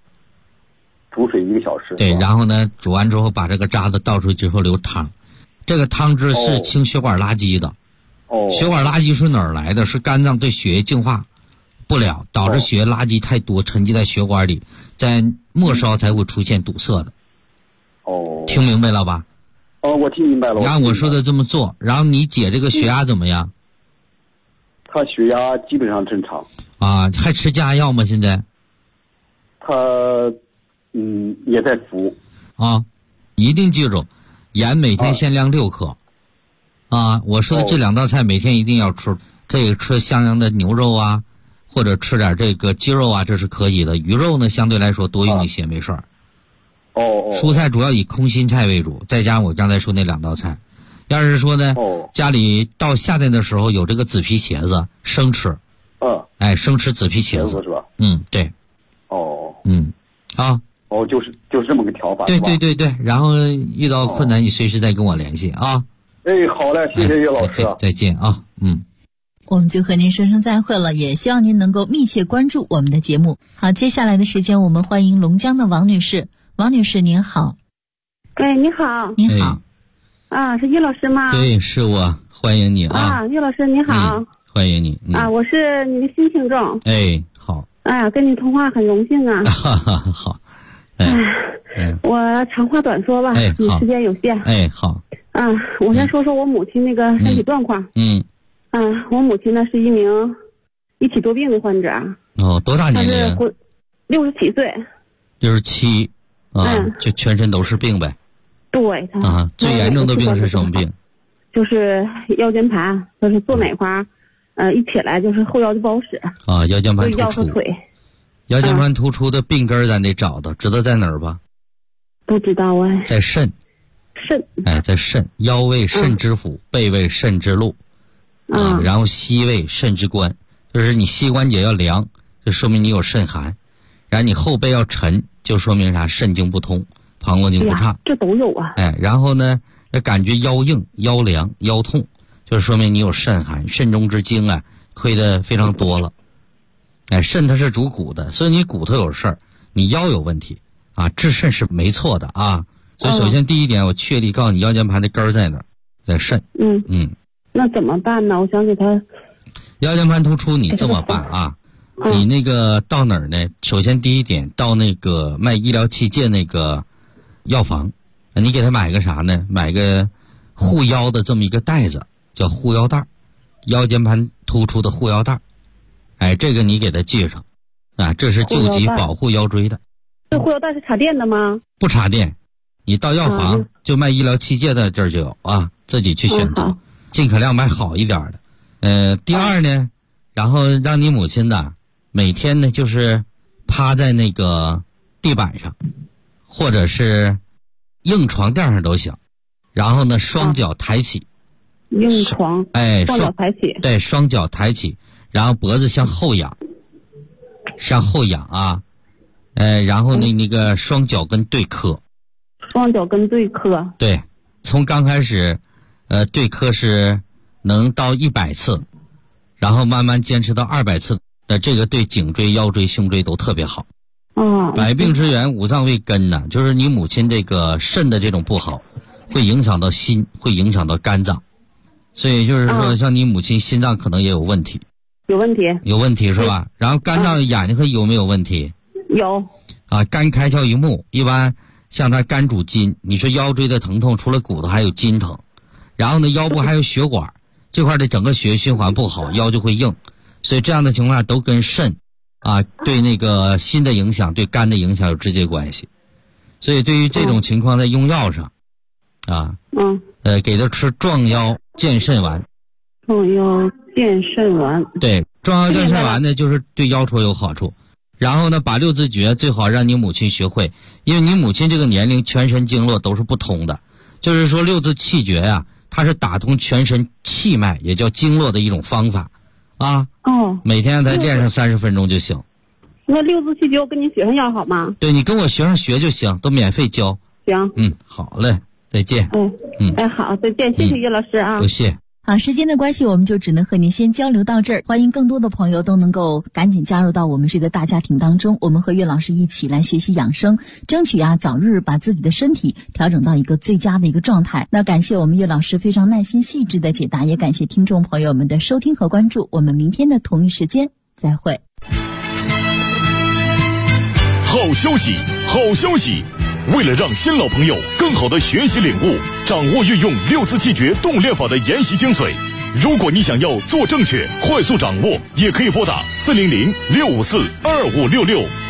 对，然后呢，煮完之后把这个渣子倒出去之后留汤，这个汤汁是清血管垃圾的。血管垃圾是哪儿来的？是肝脏对血液净化不了，导致血液垃圾太多，沉积在血管里，在末梢才会出现堵塞的。听明白了吧？ 我听明白了。 按我说的这么做，然后你姐这个血压怎么样？ 她血压基本上正常。 还吃降压药吗？现在？ 她也在服。 一定记住，盐每天限量6克。我说的这2道菜每天一定要吃，可以吃像样的牛肉或者吃点这个鸡肉这是可以的。鱼肉呢相对来说多用一些，没事儿。蔬菜主要以空心菜为主，再加上我刚才说那2道菜。要是说呢，家里到夏天的时候有这个紫皮茄子生吃。生吃紫皮茄子是吧？ 对。 就是这么个调法。 对，然后遇到困难你随时再跟我联系啊。 好嘞，谢谢岳老师。 再见啊。 我们就和您说声再会了，也希望您能够密切关注我们的节目。好，接下来的时间我们欢迎龙江的王女士。王女士您好。 你好。 你好。 是岳老师吗？ 对，是我，欢迎你啊。 岳老师你好。 欢迎你。 我是你的新听众。 好。 跟你通话很荣幸啊。 好。 我长话短说吧，你时间有限。 好。 我先说说我母亲那个身体状况。我母亲呢是一名一体多病的患者。 多大年龄 ？67岁。 67。就全身都是病呗。 对。 最严重的病是什么病？ 就是腰间盘，就是坐哪块一起来就是后腰就不好使。 腰间盘突出。 腰和腿。 腰间盘突出的病根咱得找到，知道在哪儿吧？ 不知道在肾。在肾，腰位肾之府，背位肾之路。然后膝位肾之关，就是你膝关节要凉，就说明你有肾寒；然后你后背要沉，就说明啥？肾经不通，膀胱经不畅。 这都有然后呢，感觉腰硬、腰凉、腰痛，就是说明你有肾寒，肾中之精亏得非常多了。肾它是主骨的，所以你骨头有事儿，你腰有问题治肾是没错的所以首先第一点，我确立告诉你腰间盘的根儿在哪儿，在肾。 那怎么办呢？我想给他腰间盘突出，你这么办你那个到哪儿呢？首先第一点，到那个卖医疗器械那个药房，你给他买个啥呢？买个护腰的这么一个袋子，叫护腰带。 腰间盘突出的护腰带，哎，这个你给它系上啊，这是救急保护腰椎的。 这护腰带是插电的吗？ 不插电，你到药房就卖医疗器械的这儿就有啊，自己去选择，尽可量买好一点的。第二呢，然后让你母亲呢每天呢就是趴在那个地板上，或者是硬床垫上都行，然后呢双脚抬起。 硬床， 哎， 双脚抬起， 对，双脚抬起，然后脖子向后仰，向后仰啊，然后那个双脚跟对磕， 双脚跟对磕， 对，从刚开始，对磕是能到100次，然后慢慢坚持到200次的，这个对颈椎、腰椎、胸椎都特别好。百病之源五脏未根呢，就是你母亲这个肾的这种不好，会影响到心，会影响到肝脏。所以就是说，像你母亲心脏可能也有问题， 有问题是吧？然后肝脏、眼睛和有没有问题？ 有。 啊，肝开窍于目，一般像它肝主筋，你说腰椎的疼痛，除了骨头还有筋疼，然后呢腰部还有血管，这块的整个血液循环不好，腰就会硬，所以这样的情况下都跟肾啊对那个心的影响、对肝的影响有直接关系。所以对于这种情况，在用药上啊，给他吃壮腰健肾丸。 壮腰健肾丸。 对，壮腰健肾丸呢，就是对腰戳有好处。然后呢，把六字诀最好让你母亲学会，因为你母亲这个年龄全身经络都是不通的，就是说六字气诀呀，它是打通全身气脉，也叫经络的一种方法啊。每天让他练上30分钟就行。 那六字气诀我跟你学上要好吗？ 对，你跟我学上学就行，都免费教。 行。 好嘞，再见。 好，再见，谢谢叶老师啊。 不谢。 好，时间的关系，我们就只能和您先交流到这儿。欢迎更多的朋友都能够赶紧加入到我们这个大家庭当中，我们和岳老师一起来学习养生，争取早日把自己的身体调整到一个最佳的一个状态。那感谢我们岳老师非常耐心细致的解答，也感谢听众朋友们的收听和关注。我们明天的同一时间再会。 好消息，好消息！为了让新老朋友更好的学习领悟，掌握运用六字气诀动练法的研习精髓，如果你想要做正确、快速掌握，也可以拨打400-654-2566。